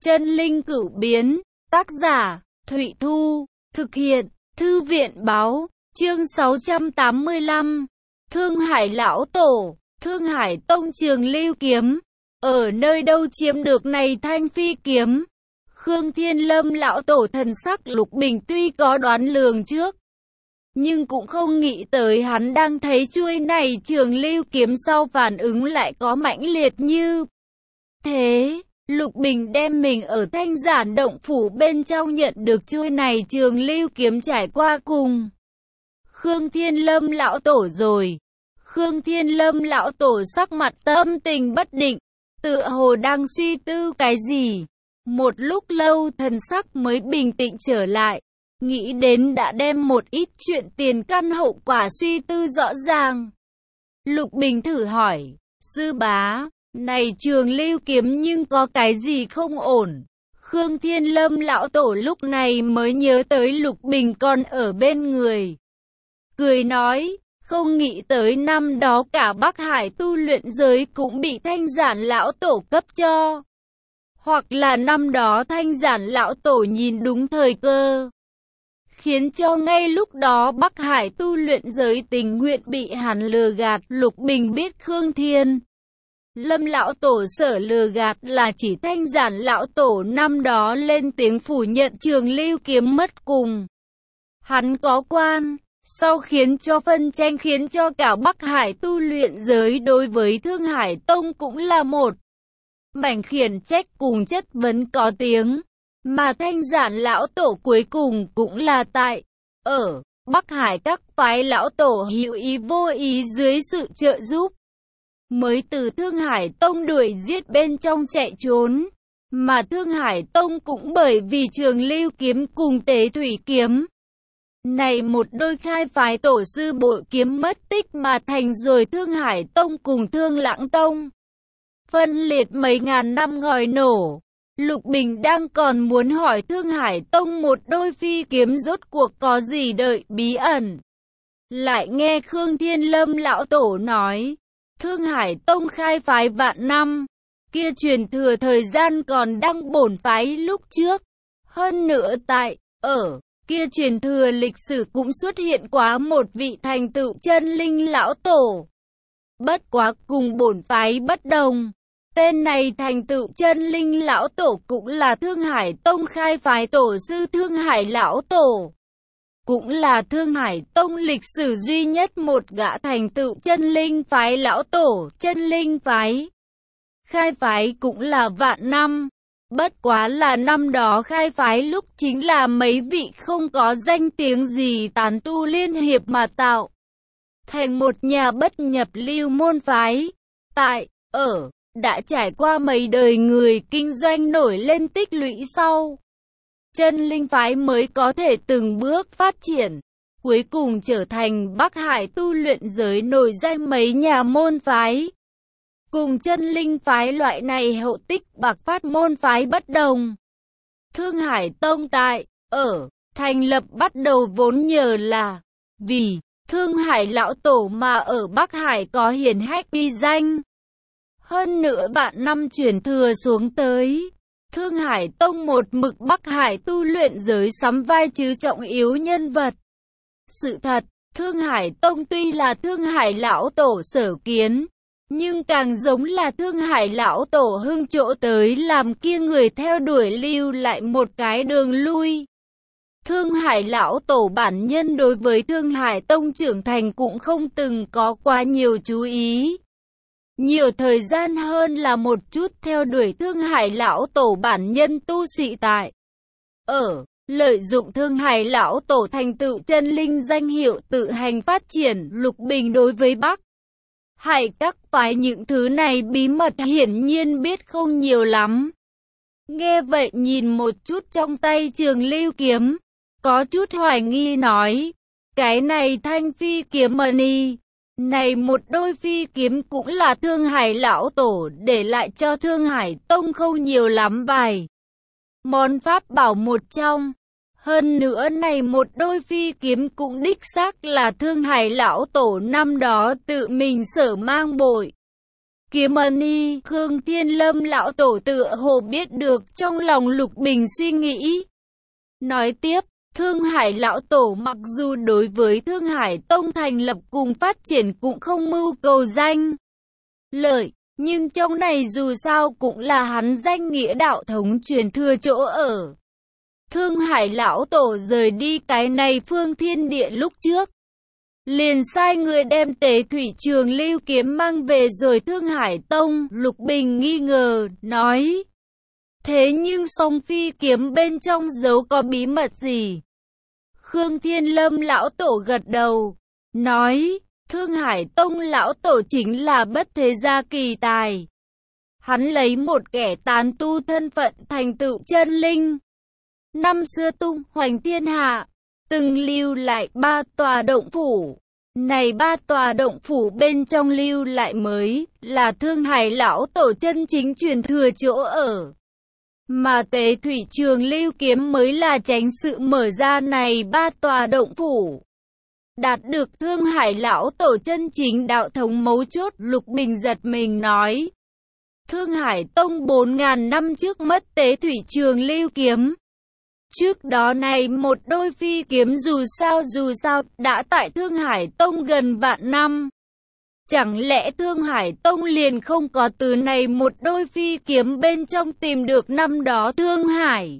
Chân linh cửu biến, tác giả, Thụy Thu, thực hiện, Thư viện báo, chương 685, Thương Hải Lão Tổ, Thương Hải Tông Trường Lưu Kiếm, ở nơi đâu chiếm được này thanh phi kiếm? Khương Thiên Lâm Lão Tổ thần sắc Lục Bình tuy có đoán lường trước, nhưng cũng không nghĩ tới hắn đang thấy chuôi này Trường Lưu Kiếm sau phản ứng lại có mãnh liệt như thế. Lục Bình đem mình ở Thanh Giản động phủ bên trong nhận được chuôi này Trường Lưu Kiếm trải qua cùng Khương Thiên Lâm Lão Tổ rồi. Khương Thiên Lâm Lão Tổ sắc mặt tâm tình bất định, tựa hồ đang suy tư cái gì. Một lúc lâu thần sắc mới bình tĩnh trở lại, nghĩ đến đã đem một ít chuyện tiền căn hậu quả suy tư rõ ràng. Lục Bình thử hỏi, sư bá, này Trường Lưu Kiếm nhưng có cái gì không ổn? Khương Thiên Lâm Lão Tổ lúc này mới nhớ tới Lục Bình còn ở bên người, cười nói, không nghĩ tới năm đó cả Bắc Hải tu luyện giới cũng bị Thanh Giản Lão Tổ cấp cho. Hoặc là năm đó Thanh Giản Lão Tổ nhìn đúng thời cơ, khiến cho ngay lúc đó Bắc Hải tu luyện giới tình nguyện bị hắn lừa gạt. Lục Bình biết Khương Thiên Lâm Lão Tổ sở lừa gạt là chỉ Thanh Giản Lão Tổ năm đó lên tiếng phủ nhận Trường Lưu Kiếm mất cùng hắn có quan, sau khiến cho phân tranh, khiến cho cả Bắc Hải tu luyện giới đối với Thương Hải Tông cũng là một mảnh khiển trách cùng chất vấn có tiếng. Mà Thanh Giản Lão Tổ cuối cùng cũng là tại ở Bắc Hải các phái Lão Tổ hữu ý vô ý dưới sự trợ giúp mới từ Thương Hải Tông đuổi giết bên trong chạy trốn. Mà Thương Hải Tông cũng bởi vì Trường Lưu Kiếm cùng Tế Thủy Kiếm này một đôi khai phái tổ sư bội kiếm mất tích mà thành rồi Thương Hải Tông cùng Thương Lãng Tông phân liệt mấy ngàn năm ngòi nổ. Lục Bình đang còn muốn hỏi Thương Hải Tông một đôi phi kiếm rốt cuộc có gì đợi bí ẩn, lại nghe Khương Thiên Lâm Lão Tổ nói, Thương Hải Tông khai phái vạn năm, kia truyền thừa thời gian còn đang bổn phái lúc trước. Hơn nữa tại ở kia truyền thừa lịch sử cũng xuất hiện quá một vị thành tựu chân linh Lão Tổ. Bất quá cùng bổn phái bất đồng, tên này thành tựu chân linh Lão Tổ cũng là Thương Hải Tông khai phái tổ sư Thương Hải Lão Tổ, cũng là Thương Hải Tông lịch sử duy nhất một gã thành tựu chân linh phái Lão Tổ. Chân linh phái khai phái cũng là vạn năm, bất quá là năm đó khai phái lúc chính là mấy vị không có danh tiếng gì tán tu liên hiệp mà tạo thành một nhà bất nhập lưu môn phái. Tại ở đã trải qua mấy đời người kinh doanh nổi lên tích lũy sau, chân linh phái mới có thể từng bước phát triển, cuối cùng trở thành Bắc Hải tu luyện giới nổi danh mấy nhà môn phái. Cùng chân linh phái loại này hậu tích bạc phát môn phái bất đồng, Thương Hải Tông tại ở thành lập bắt đầu vốn nhờ là vì Thương Hải Lão Tổ mà ở Bắc Hải có hiển hách uy danh. Hơn nữa vạn năm truyền thừa xuống tới, Thương Hải Tông một mực Bắc Hải tu luyện giới sắm vai trừ trọng yếu nhân vật. Sự thật, Thương Hải Tông tuy là Thương Hải Lão Tổ sở kiến, nhưng càng giống là Thương Hải Lão Tổ hưng chỗ tới làm kia người theo đuổi lưu lại một cái đường lui. Thương Hải Lão Tổ bản nhân đối với Thương Hải Tông trưởng thành cũng không từng có quá nhiều chú ý, nhiều thời gian hơn là một chút theo đuổi Thương Hải Lão Tổ bản nhân tu sĩ tại ở lợi dụng Thương Hải Lão Tổ thành tựu chân linh danh hiệu tự hành phát triển. Lục Bình đối với Bắc Hải các phái những thứ này bí mật hiển nhiên biết không nhiều lắm. Nghe vậy nhìn một chút trong tay Trường Lưu Kiếm, có chút hoài nghi nói, cái này thanh phi kiếm mani, này một đôi phi kiếm cũng là Thương Hải Lão Tổ để lại cho Thương Hải Tông không nhiều lắm vài món pháp bảo một trong. Hơn nữa này một đôi phi kiếm cũng đích xác là Thương Hải Lão Tổ năm đó tự mình sở mang bội. Kiếm Ni. Khương Thiên Lâm lão tổ tựa hồ biết được trong lòng Lục Bình suy nghĩ. Nói tiếp, Thương Hải lão tổ mặc dù đối với Thương Hải Tông thành lập cùng phát triển cũng không mưu cầu danh lợi, nhưng trong này dù sao cũng là hắn danh nghĩa đạo thống truyền thừa chỗ ở. Thương Hải lão tổ rời đi cái này phương thiên địa lúc trước, liền sai người đem Tế Thủy Trường Lưu kiếm mang về rồi Thương Hải Tông. Lục Bình nghi ngờ, nói, thế nhưng song phi kiếm bên trong giấu có bí mật gì? Khương Thiên Lâm lão tổ gật đầu, nói, Thương Hải Tông lão tổ chính là bất thế gia kỳ tài. Hắn lấy một kẻ tán tu thân phận thành tựu chân linh. Năm xưa tung hoành thiên hạ, từng lưu lại 3 tòa động phủ. Này 3 tòa động phủ bên trong lưu lại mới là Thương Hải lão tổ chân chính truyền thừa chỗ ở. Mà Tế Thủy Trường Lưu kiếm mới là tránh sự mở ra này 3 tòa động phủ. Đạt được Thương Hải lão tổ chân chính đạo thống mấu chốt. Lục Bình giật mình nói, Thương Hải Tông 4.000 năm trước mất Tế Thủy Trường Lưu kiếm. Trước đó này một đôi phi kiếm dù sao đã tại Thương Hải Tông gần vạn năm. Chẳng lẽ Thương Hải Tông liền không có từ này một đôi phi kiếm bên trong tìm được năm đó Thương Hải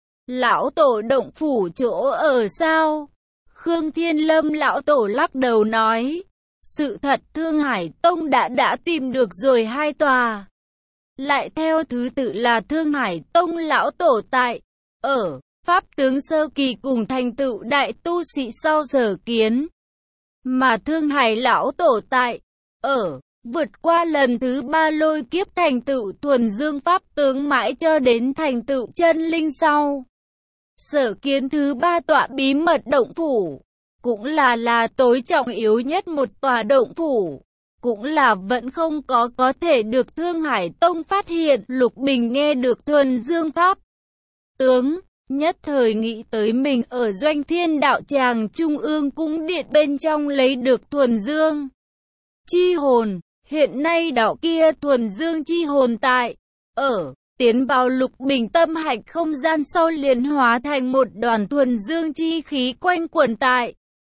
lão tổ động phủ chỗ ở sao? Khương Thiên Lâm lão tổ lắc đầu nói, sự thật Thương Hải Tông đã tìm được rồi 2 tòa. Lại theo thứ tự là Thương Hải Tông lão tổ tại ở Pháp tướng sơ kỳ cùng thành tựu đại tu sĩ sau Sở Kiến. Mà Thương Hải lão tổ tại ở vượt qua lần thứ 3 lôi kiếp thành tựu thuần dương pháp tướng mãi cho đến thành tựu chân linh sau. Sở Kiến thứ 3 tọa bí mật động phủ, cũng là tối trọng yếu nhất một tòa động phủ, cũng là vẫn không có thể được Thương Hải Tông phát hiện. Lục Bình nghe được thuần dương pháp tướng, nhất thời nghĩ tới mình ở Doanh Thiên đạo tràng Trung ương cung điện bên trong lấy được thuần dương chi hồn. Hiện nay đạo kia thuần dương chi hồn tại ở tiến vào Lục Bình tâm hạch không gian sau liền hóa thành một đoàn thuần dương chi khí quanh quẩn tại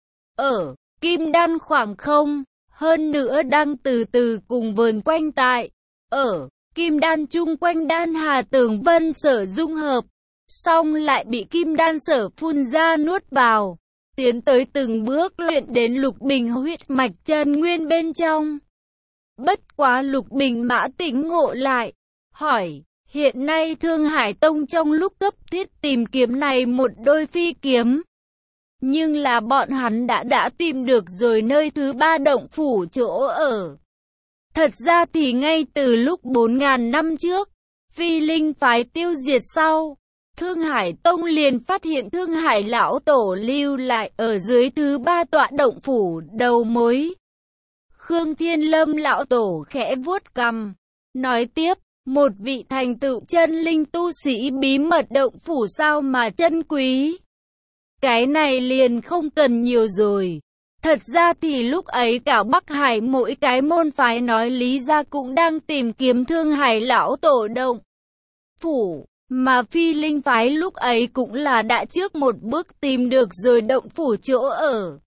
ở kim đan khoảng không, hơn nữa đang từ từ cùng vờn quanh tại ở kim đan chung quanh đan hà tường vân sở dung hợp, xong lại bị kim đan sở phun ra nuốt vào, tiến tới từng bước luyện đến Lục Bình huyết mạch chân nguyên bên trong. Bất quá Lục Bình mã tỉnh ngộ lại, hỏi, hiện nay Thương Hải Tông trong lúc cấp thiết tìm kiếm này một đôi phi kiếm, nhưng là bọn hắn đã tìm được rồi nơi thứ 3 động phủ chỗ ở. Thật ra thì ngay từ lúc 4.000 năm trước, Phi Linh phái tiêu diệt sau, Thương Hải Tông liền phát hiện Thương Hải lão tổ lưu lại ở dưới thứ 3 tọa động phủ đầu mối. Khương Thiên Lâm lão tổ khẽ vuốt cằm, nói tiếp, một vị thành tựu chân linh tu sĩ bí mật động phủ sao mà chân quý. Cái này liền không cần nhiều rồi. Thật ra thì lúc ấy cả Bắc Hải mỗi cái môn phái nói lý ra cũng đang tìm kiếm Thương Hải lão tổ động phủ. Mà Phi Linh phái lúc ấy cũng là đã trước một bước tìm được rồi động phủ chỗ ở.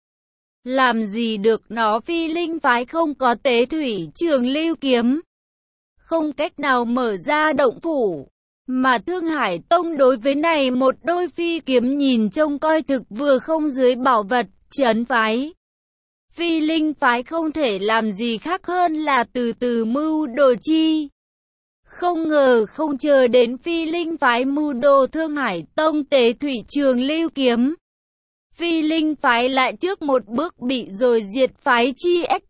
Làm gì được nó, Phi Linh phái không có Tế Thủy Trường Lưu kiếm, không cách nào mở ra động phủ. Mà Thương Hải Tông đối với này một đôi phi kiếm nhìn trông coi thực vừa không dưới bảo vật, trấn phái. Phi Linh phái không thể làm gì khác hơn là từ từ mưu đồ chi. Không ngờ không chờ đến Phi Linh phái mưu đồ Thương Hải Tông Tế Thủy Trường Lưu kiếm, Phi Linh phái lại trước một bước bị rồi diệt phái chi ách.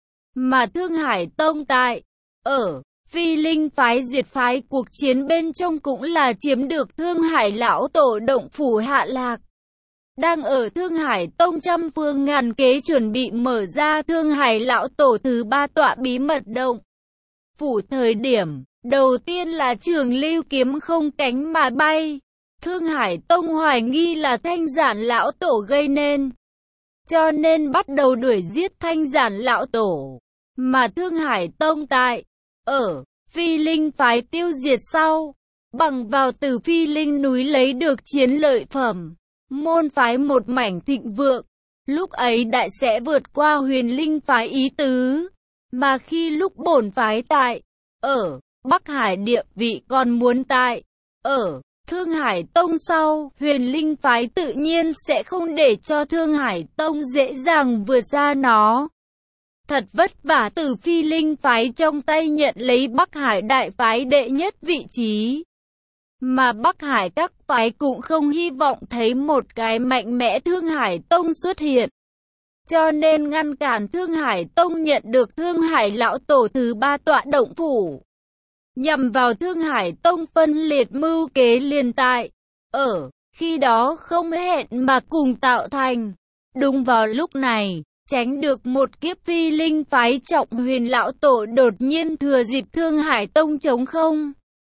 Mà Thương Hải Tông tại ở Phi Linh phái diệt phái cuộc chiến bên trong cũng là chiếm được Thương Hải lão tổ động phủ hạ lạc. Đang ở Thương Hải Tông trăm phương ngàn kế chuẩn bị mở ra Thương Hải lão tổ thứ 3 tọa bí mật động phủ thời điểm, đầu tiên là Trường Lưu kiếm không cánh mà bay. Thương Hải Tông hoài nghi là Thanh Giản lão tổ gây nên, cho nên bắt đầu đuổi giết Thanh Giản lão tổ. Mà Thương Hải Tông tại ở Phi Linh phái tiêu diệt sau, bằng vào từ Phi Linh núi lấy được chiến lợi phẩm, môn phái một mảnh thịnh vượng. Lúc ấy đại sẽ vượt qua Huyền Linh phái ý tứ, mà khi lúc bổn phái tại ở Bắc Hải địa vị còn muốn tại ở Thương Hải Tông sau, Huyền Linh phái tự nhiên sẽ không để cho Thương Hải Tông dễ dàng vượt ra nó. Thật vất vả từ Phi Linh phái trong tay nhận lấy Bắc Hải đại phái đệ nhất vị trí. Mà Bắc Hải các phái cũng không hy vọng thấy một cái mạnh mẽ Thương Hải Tông xuất hiện. Cho nên ngăn cản Thương Hải Tông nhận được Thương Hải lão tổ thứ 3 tọa động phủ. Nhằm vào Thương Hải Tông phân liệt mưu kế liền tại ở khi đó không hẹn mà cùng tạo thành. Đúng vào lúc này, tránh được một kiếp Phi Linh phái Trọng Huyền lão tổ đột nhiên thừa dịp Thương Hải Tông trống không.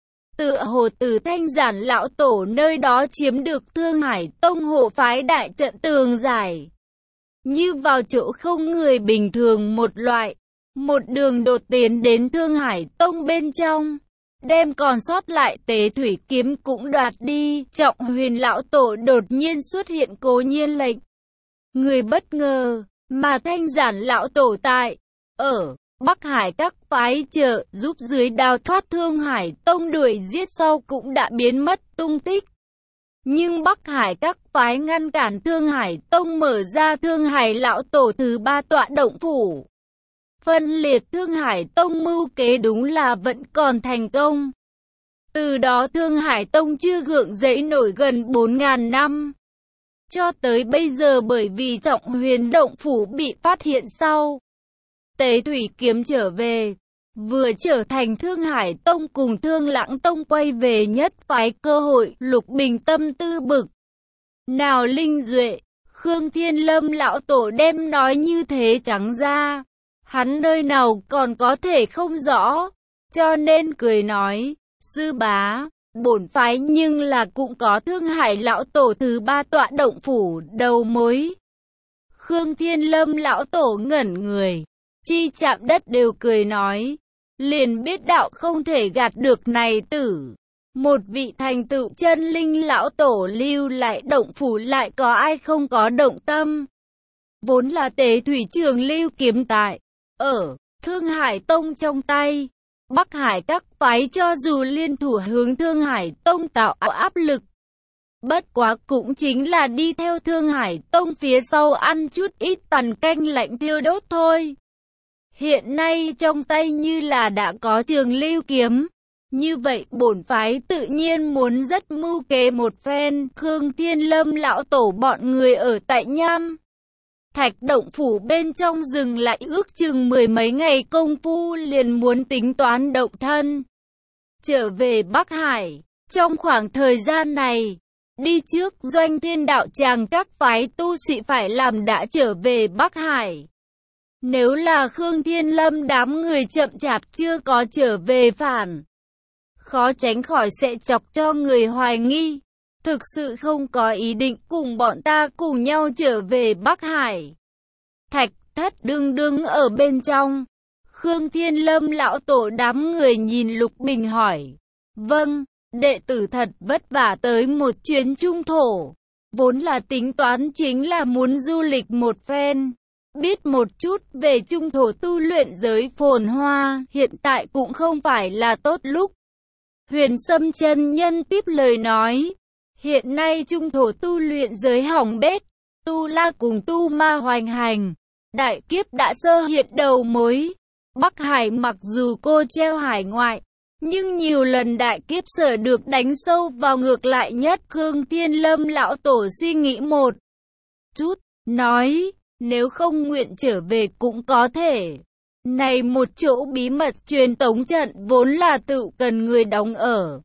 Tựa hồ từ Thanh Giản lão tổ nơi đó chiếm được Thương Hải Tông hộ phái đại trận tường giải. Như vào chỗ không người bình thường một loại, một đường đột tiến đến Thương Hải Tông bên trong, đem còn sót lại Tế Thủy kiếm cũng đoạt đi. Trọng Huyền lão tổ đột nhiên xuất hiện cố nhiên lệnh người bất ngờ, mà Thanh Giản lão tổ tại ở Bắc Hải các phái trợ giúp dưới đào thoát Thương Hải Tông đuổi giết sau cũng đã biến mất tung tích. Nhưng Bắc Hải các phái ngăn cản Thương Hải Tông mở ra Thương Hải lão tổ thứ 3 tọa động phủ. Phân liệt Thương Hải Tông mưu kế đúng là vẫn còn thành công. Từ đó Thương Hải Tông chưa gượng dậy nổi gần 4.000 năm. Cho tới bây giờ bởi vì Trọng Huyền động phủ bị phát hiện sau, Tế Thủy kiếm trở về, vừa trở thành Thương Hải Tông cùng Thương Lãng Tông quay về nhất phái cơ hội. Lục Bình tâm tư bực. Nào Linh Duệ, Khương Thiên Lâm lão tổ đem nói như thế trắng ra, hắn nơi nào còn có thể không rõ, cho nên cười nói, sư bá, bổn phái nhưng là cũng có Thương Hải lão tổ thứ 3 tọa động phủ đầu mối. Khương Thiên Lâm lão tổ ngẩn người, chi chạm đất đều cười nói, liền biết đạo không thể gạt được này tử. Một vị thành tựu chân linh lão tổ lưu lại động phủ lại có ai không có động tâm. Vốn là Tế Thủy Trường lưu kiếm tại ở Thương Hải Tông trong tay, Bắc Hải các phái cho dù liên thủ hướng Thương Hải Tông tạo áp lực, bất quá cũng chính là đi theo Thương Hải Tông phía sau ăn chút ít tàn canh lạnh thiêu đốt thôi. Hiện nay trong tay như là đã có Trường lưu kiếm, như vậy bổn phái tự nhiên muốn rất mưu kế một phen. Khương Thiên Lâm lão tổ bọn người ở tại Nham Thạch động phủ bên trong dừng lại ước chừng 10 mấy ngày công phu liền muốn tính toán động thân trở về Bắc Hải. Trong khoảng thời gian này, đi trước Doanh Thiên đạo tràng các phái tu sĩ phải làm đã trở về Bắc Hải. Nếu là Khương Thiên Lâm đám người chậm chạp chưa có trở về phản, khó tránh khỏi sẽ chọc cho người hoài nghi, thực sự không có ý định cùng bọn ta cùng nhau trở về Bắc Hải. Thạch Thất đương đương ở bên trong. Khương Thiên Lâm lão tổ đám người nhìn Lục Bình hỏi, vâng, đệ tử thật vất vả tới một chuyến trung thổ, vốn là tính toán chính là muốn du lịch một phen, biết một chút về trung thổ tu luyện giới phồn hoa, hiện tại cũng không phải là tốt lúc. Huyền Sâm chân nhân tiếp lời nói, hiện nay trung thổ tu luyện giới hỏng bét, tu la cùng tu ma hoành hành, đại kiếp đã sơ hiện đầu mối. Bắc Hải mặc dù cô treo hải ngoại, nhưng nhiều lần đại kiếp sở được đánh sâu vào ngược lại nhất. Khương Thiên Lâm lão tổ suy nghĩ một chút, nói, nếu không nguyện trở về cũng có thể. Này một chỗ bí mật truyền tống trận vốn là tự cần người đóng ở.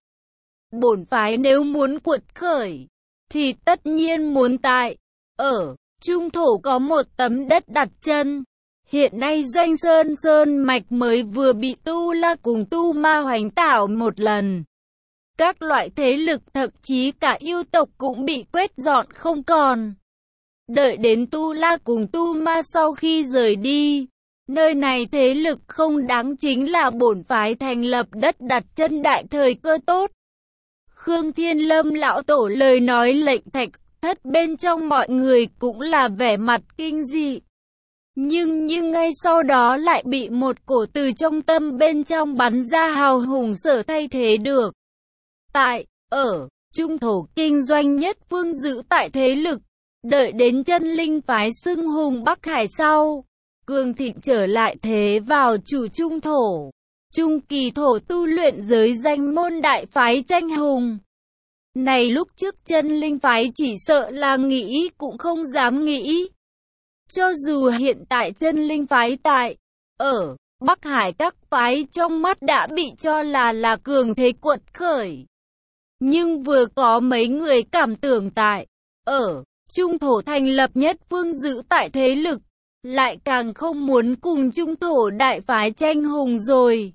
Bổn phái nếu muốn quật khởi, thì tất nhiên muốn tại ở trung thổ có một tấm đất đặt chân. Hiện nay Doanh Sơn mạch mới vừa bị tu la cùng tu ma hoành tảo một lần. Các loại thế lực thậm chí cả yêu tộc cũng bị quét dọn không còn. Đợi đến tu la cùng tu ma sau khi rời đi, Nơi này thế lực không đáng, chính là bổn phái thành lập đất đặt chân đại thời cơ tốt. Khương Thiên Lâm lão tổ lời nói lệnh thạch thất, bên trong mọi người cũng là vẻ mặt kinh dị. Nhưng ngay sau đó lại bị một cổ từ trong tâm bên trong bắn ra hào hùng sở thay thế được. Tại, ở, trung thổ kinh doanh nhất phương giữ tại thế lực, đợi đến chân linh phái xưng hùng Bắc Hải sau, cường thịnh trở lại thế vào chủ trung thổ. Trung kỳ thổ tu luyện giới danh môn đại phái tranh hùng. Này lúc trước chân linh phái chỉ sợ là nghĩ cũng không dám nghĩ. Cho dù hiện tại chân linh phái tại, ở, Bắc Hải các phái trong mắt đã bị cho là cường thế quật khởi. Nhưng vừa có mấy người cảm tưởng tại, ở, trung thổ thành lập nhất phương giữ tại thế lực, lại càng không muốn cùng trung thổ đại phái tranh hùng rồi.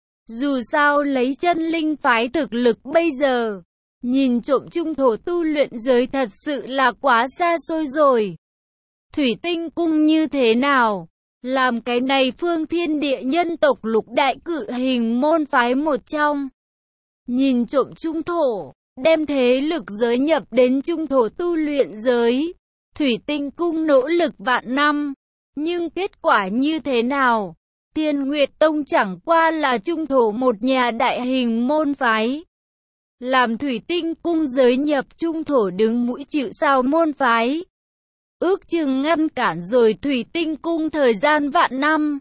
Dù sao lấy chân linh phái thực lực bây giờ, nhìn trộm trung thổ tu luyện giới thật sự là quá xa xôi rồi. Thủy Tinh Cung như thế nào? Làm cái này phương thiên địa nhân tộc lục đại cự hình môn phái một trong. Nhìn trộm trung thổ, đem thế lực giới nhập đến trung thổ tu luyện giới. Thủy Tinh Cung nỗ lực vạn năm. Nhưng kết quả như thế nào? Thiên Nguyệt Tông chẳng qua là trung thổ một nhà đại hình môn phái. Làm Thủy Tinh Cung giới nhập trung thổ đứng mũi chịu sào môn phái. Ước chừng ngăn cản rồi Thủy Tinh Cung thời gian vạn năm.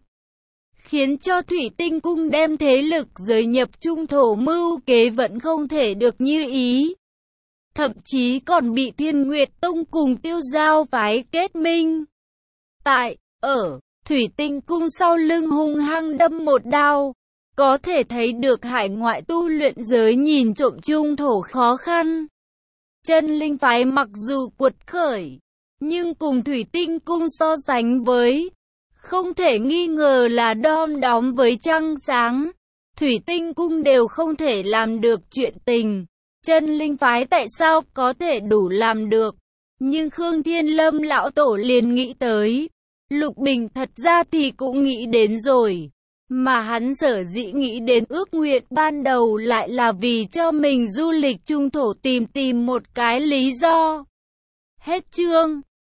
Khiến cho Thủy Tinh Cung đem thế lực giới nhập trung thổ mưu kế vẫn không thể được như ý. Thậm chí còn bị Thiên Nguyệt Tông cùng Tiêu Giao phái kết minh. Tại, ở, Thủy Tinh Cung sau lưng hung hăng đâm một đao. Có thể thấy được hải ngoại tu luyện giới nhìn trộm trung thổ khó khăn. Chân linh phái mặc dù quật khởi, nhưng cùng Thủy Tinh Cung so sánh với, không thể nghi ngờ là đom đóm với trăng sáng. Thủy Tinh Cung đều không thể làm được chuyện tình. Chân linh phái tại sao có thể đủ làm được? Nhưng Khương Thiên Lâm lão tổ liền nghĩ tới. Lục Bình thật ra thì cũng nghĩ đến rồi. Mà hắn sở dĩ nghĩ đến ước nguyện ban đầu lại là vì cho mình du lịch trung thổ tìm một cái lý do. Hết chương.